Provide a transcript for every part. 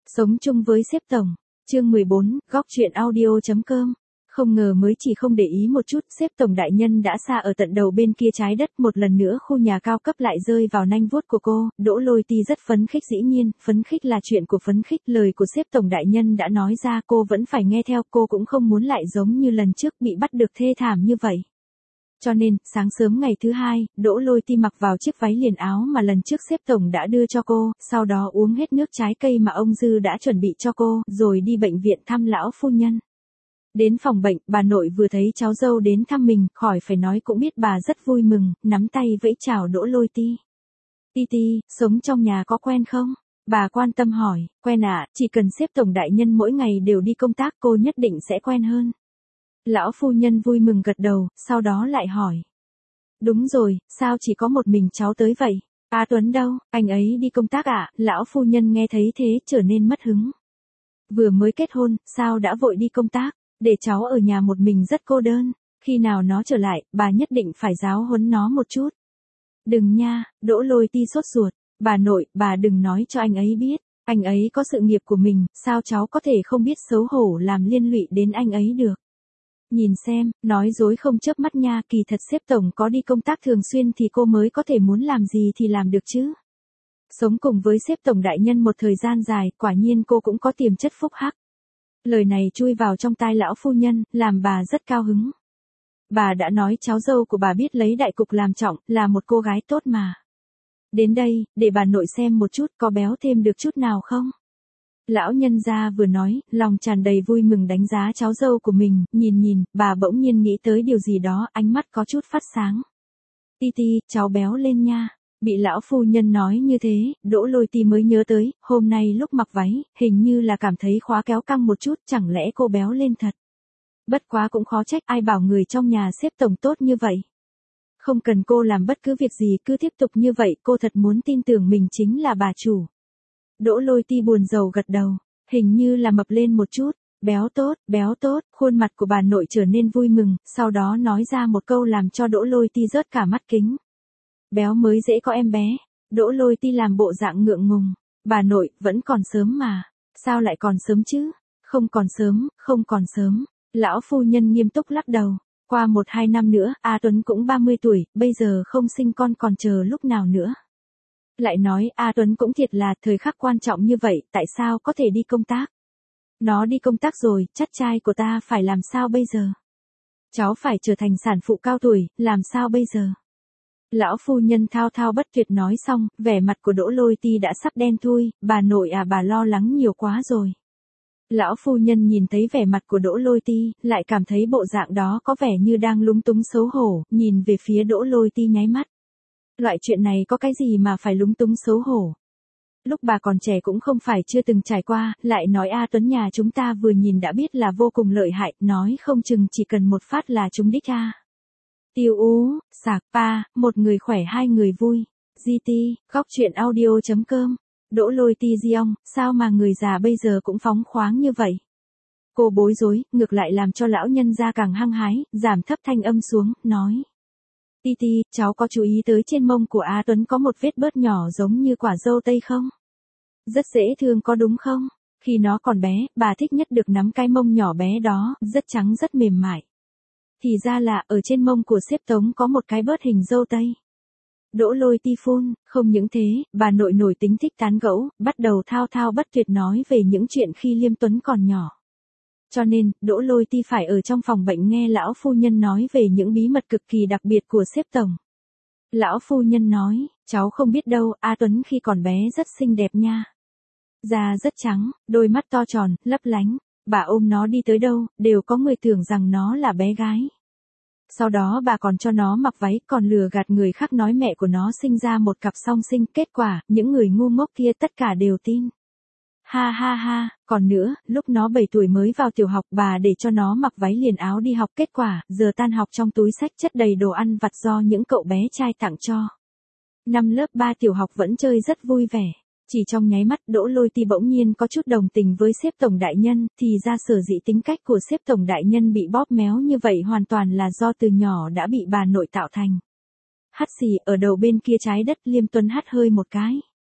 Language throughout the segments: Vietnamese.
Sống chung với sếp tổng. Chương 14, góc chuyện audio.com. Không ngờ mới chỉ không để ý một chút, sếp tổng đại nhân đã xa ở tận đầu bên kia trái đất, một lần nữa khu nhà cao cấp lại rơi vào nanh vuốt của cô. Đỗ Lôi Ti rất phấn khích, dĩ nhiên, phấn khích là chuyện của phấn khích, lời của sếp tổng đại nhân đã nói ra cô vẫn phải nghe theo, cô cũng không muốn lại giống như lần trước bị bắt được thê thảm như vậy. Cho nên, sáng sớm ngày thứ hai, Đỗ Lôi Ti mặc vào chiếc váy liền áo mà lần trước sếp tổng đã đưa cho cô, sau đó uống hết nước trái cây mà ông Dư đã chuẩn bị cho cô, rồi đi bệnh viện thăm lão phu nhân. Đến phòng bệnh, bà nội vừa thấy cháu dâu đến thăm mình, khỏi phải nói cũng biết bà rất vui mừng, nắm tay vẫy chào Đỗ Lôi Ti. Ti Ti, sống trong nhà có quen không? Bà quan tâm hỏi. Quen ạ, chỉ cần sếp tổng đại nhân mỗi ngày đều đi công tác cô nhất định sẽ quen hơn. Lão phu nhân vui mừng gật đầu, sau đó lại hỏi. Đúng rồi, sao chỉ có một mình cháu tới vậy? A Tuấn đâu, anh ấy đi công tác ạ? Lão phu nhân nghe thấy thế trở nên mất hứng. Vừa mới kết hôn, sao đã vội đi công tác? Để cháu ở nhà một mình rất cô đơn. Khi nào nó trở lại, bà nhất định phải giáo huấn nó một chút. Đừng nha, Đỗ Lôi Ti sốt ruột. Bà nội, bà đừng nói cho anh ấy biết. Anh ấy có sự nghiệp của mình, sao cháu có thể không biết xấu hổ làm liên lụy đến anh ấy được? Nhìn xem, nói dối không chớp mắt nha, kỳ thật sếp tổng có đi công tác thường xuyên thì cô mới có thể muốn làm gì thì làm được chứ. Sống cùng với sếp tổng đại nhân một thời gian dài, quả nhiên cô cũng có tiềm chất phúc hắc. Lời này chui vào trong tai lão phu nhân, làm bà rất cao hứng. Bà đã nói cháu dâu của bà biết lấy đại cục làm trọng, là một cô gái tốt mà. Đến đây, để bà nội xem một chút có béo thêm được chút nào không? Lão nhân gia vừa nói, lòng tràn đầy vui mừng đánh giá cháu dâu của mình, nhìn, bà bỗng nhiên nghĩ tới điều gì đó, ánh mắt có chút phát sáng. Ti Ti, cháu béo lên nha. Bị lão phu nhân nói như thế, Đỗ Lôi Ti mới nhớ tới, hôm nay lúc mặc váy, hình như là cảm thấy khóa kéo căng một chút, chẳng lẽ cô béo lên thật. Bất quá cũng khó trách, ai bảo người trong nhà sếp tổng tốt như vậy. Không cần cô làm bất cứ việc gì, cứ tiếp tục như vậy, cô thật muốn tin tưởng mình chính là bà chủ. Đỗ Lôi Ti buồn rầu gật đầu, hình như là mập lên một chút, béo tốt, khuôn mặt của bà nội trở nên vui mừng, sau đó nói ra một câu làm cho Đỗ Lôi Ti rớt cả mắt kính. Béo mới dễ có em bé. Đỗ Lôi Ti làm bộ dạng ngượng ngùng. Bà nội, vẫn còn sớm mà. Sao lại còn sớm chứ? Không còn sớm. Lão phu nhân nghiêm túc lắc đầu. Qua 1-2 năm nữa, A Tuấn cũng 30 tuổi, bây giờ không sinh con còn chờ lúc nào nữa. Lại nói, A Tuấn cũng thiệt là, thời khắc quan trọng như vậy, tại sao có thể đi công tác? Nó đi công tác rồi, chắc trai của ta phải làm sao bây giờ? Cháu phải trở thành sản phụ cao tuổi, làm sao bây giờ? Lão phu nhân thao thao bất tuyệt nói xong, vẻ mặt của Đỗ Lôi Ti đã sắp đen thui, bà nội à, bà lo lắng nhiều quá rồi. Lão phu nhân nhìn thấy vẻ mặt của Đỗ Lôi Ti, lại cảm thấy bộ dạng đó có vẻ như đang lúng túng xấu hổ, nhìn về phía Đỗ Lôi Ti nháy mắt. Loại chuyện này có cái gì mà phải lúng túng xấu hổ. Lúc bà còn trẻ cũng không phải chưa từng trải qua, lại nói A Tuấn nhà chúng ta vừa nhìn đã biết là vô cùng lợi hại, nói không chừng chỉ cần một phát là trúng đích a. Tiêu ú, sạc pa, một người khỏe hai người vui. GT, góc chuyện audio.com. Đỗ Lôi Ti Giong, sao mà người già bây giờ cũng phóng khoáng như vậy? Cô bối rối, ngược lại làm cho lão nhân gia càng hăng hái, giảm thấp thanh âm xuống, nói. Ti Ti, cháu có chú ý tới trên mông của A Tuấn có một vết bớt nhỏ giống như quả dâu tây không? Rất dễ thương có đúng không? Khi nó còn bé, bà thích nhất được nắm cái mông nhỏ bé đó, rất trắng rất mềm mại. Thì ra là, ở trên mông của sếp Tống có một cái bớt hình dâu tây. Đỗ Lôi Ti phun, không những thế, bà nội nổi tính thích tán gẫu, bắt đầu thao thao bất tuyệt nói về những chuyện khi Liêm Tuấn còn nhỏ. Cho nên, Đỗ Lôi Ti phải ở trong phòng bệnh nghe lão phu nhân nói về những bí mật cực kỳ đặc biệt của sếp tổng. Lão phu nhân nói, cháu không biết đâu, A Tuấn khi còn bé rất xinh đẹp nha. Da rất trắng, đôi mắt to tròn, lấp lánh. Bà ôm nó đi tới đâu, đều có người tưởng rằng nó là bé gái. Sau đó bà còn cho nó mặc váy, còn lừa gạt người khác nói mẹ của nó sinh ra một cặp song sinh, kết quả, những người ngu ngốc kia tất cả đều tin. Ha ha ha, còn nữa, lúc nó 7 tuổi mới vào tiểu học bà để cho nó mặc váy liền áo đi học, kết quả, giờ tan học trong túi xách chất đầy đồ ăn vặt do những cậu bé trai tặng cho. Năm lớp 3 tiểu học vẫn chơi rất vui vẻ. Chỉ trong nháy mắt Đỗ Lôi Ti bỗng nhiên có chút đồng tình với sếp tổng đại nhân, thì ra sở dĩ tính cách của sếp tổng đại nhân bị bóp méo như vậy hoàn toàn là do từ nhỏ đã bị bà nội tạo thành. Hắt xì, ở đầu bên kia trái đất Liêm Tuấn hắt hơi một cái.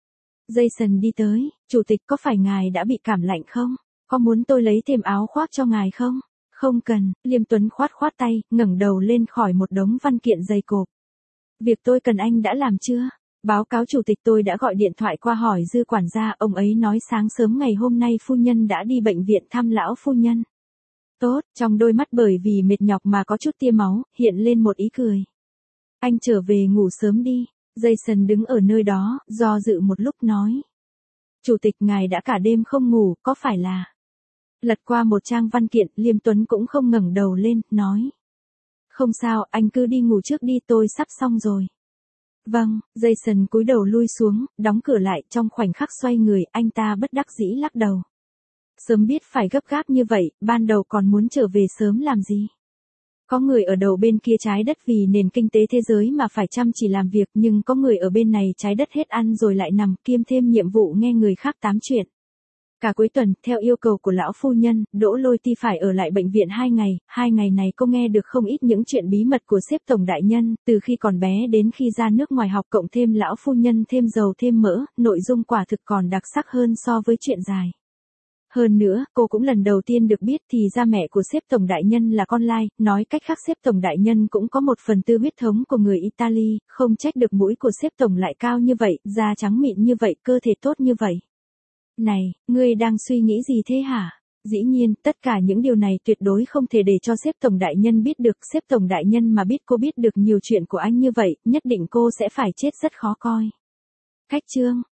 Jason đi tới, chủ tịch có phải ngài đã bị cảm lạnh không? Có muốn tôi lấy thêm áo khoác cho ngài không? Không cần, Liêm Tuấn khoát khoát tay, ngẩng đầu lên khỏi một đống văn kiện dày cộp. Việc tôi cần anh đã làm chưa? Báo cáo chủ tịch, tôi đã gọi điện thoại qua hỏi Dư quản gia, ông ấy nói sáng sớm ngày hôm nay phu nhân đã đi bệnh viện thăm lão phu nhân. Tốt, trong đôi mắt bởi vì mệt nhọc mà có chút tia máu, hiện lên một ý cười. Anh trở về ngủ sớm đi. Jason đứng ở nơi đó, do dự một lúc nói. Chủ tịch, ngài đã cả đêm không ngủ, có phải là... Lật qua một trang văn kiện, Liêm Tuấn cũng không ngẩng đầu lên, nói. Không sao, anh cứ đi ngủ trước đi, tôi sắp xong rồi. Vâng, Jason cúi đầu lui xuống, đóng cửa lại, trong khoảnh khắc xoay người, anh ta bất đắc dĩ lắc đầu. Sớm biết phải gấp gáp như vậy, ban đầu còn muốn trở về sớm làm gì? Có người ở đầu bên kia trái đất vì nền kinh tế thế giới mà phải chăm chỉ làm việc, nhưng có người ở bên này trái đất hết ăn rồi lại nằm, kiêm thêm nhiệm vụ nghe người khác tám chuyện. Cả cuối tuần, theo yêu cầu của lão phu nhân, Đỗ Lôi Ti phải ở lại bệnh viện 2 ngày này cô nghe được không ít những chuyện bí mật của sếp tổng đại nhân, từ khi còn bé đến khi ra nước ngoài học, cộng thêm lão phu nhân thêm dầu thêm mỡ, nội dung quả thực còn đặc sắc hơn so với chuyện dài. Hơn nữa, cô cũng lần đầu tiên được biết thì ra mẹ của sếp tổng đại nhân là con lai, nói cách khác sếp tổng đại nhân cũng có một phần tư huyết thống của người Italy, không trách được mũi của sếp tổng lại cao như vậy, da trắng mịn như vậy, cơ thể tốt như vậy. Này, ngươi đang suy nghĩ gì thế hả? Dĩ nhiên, tất cả những điều này tuyệt đối không thể để cho sếp tổng đại nhân biết được, sếp tổng đại nhân mà biết cô biết được nhiều chuyện của anh như vậy, nhất định cô sẽ phải chết rất khó coi. Khách trương.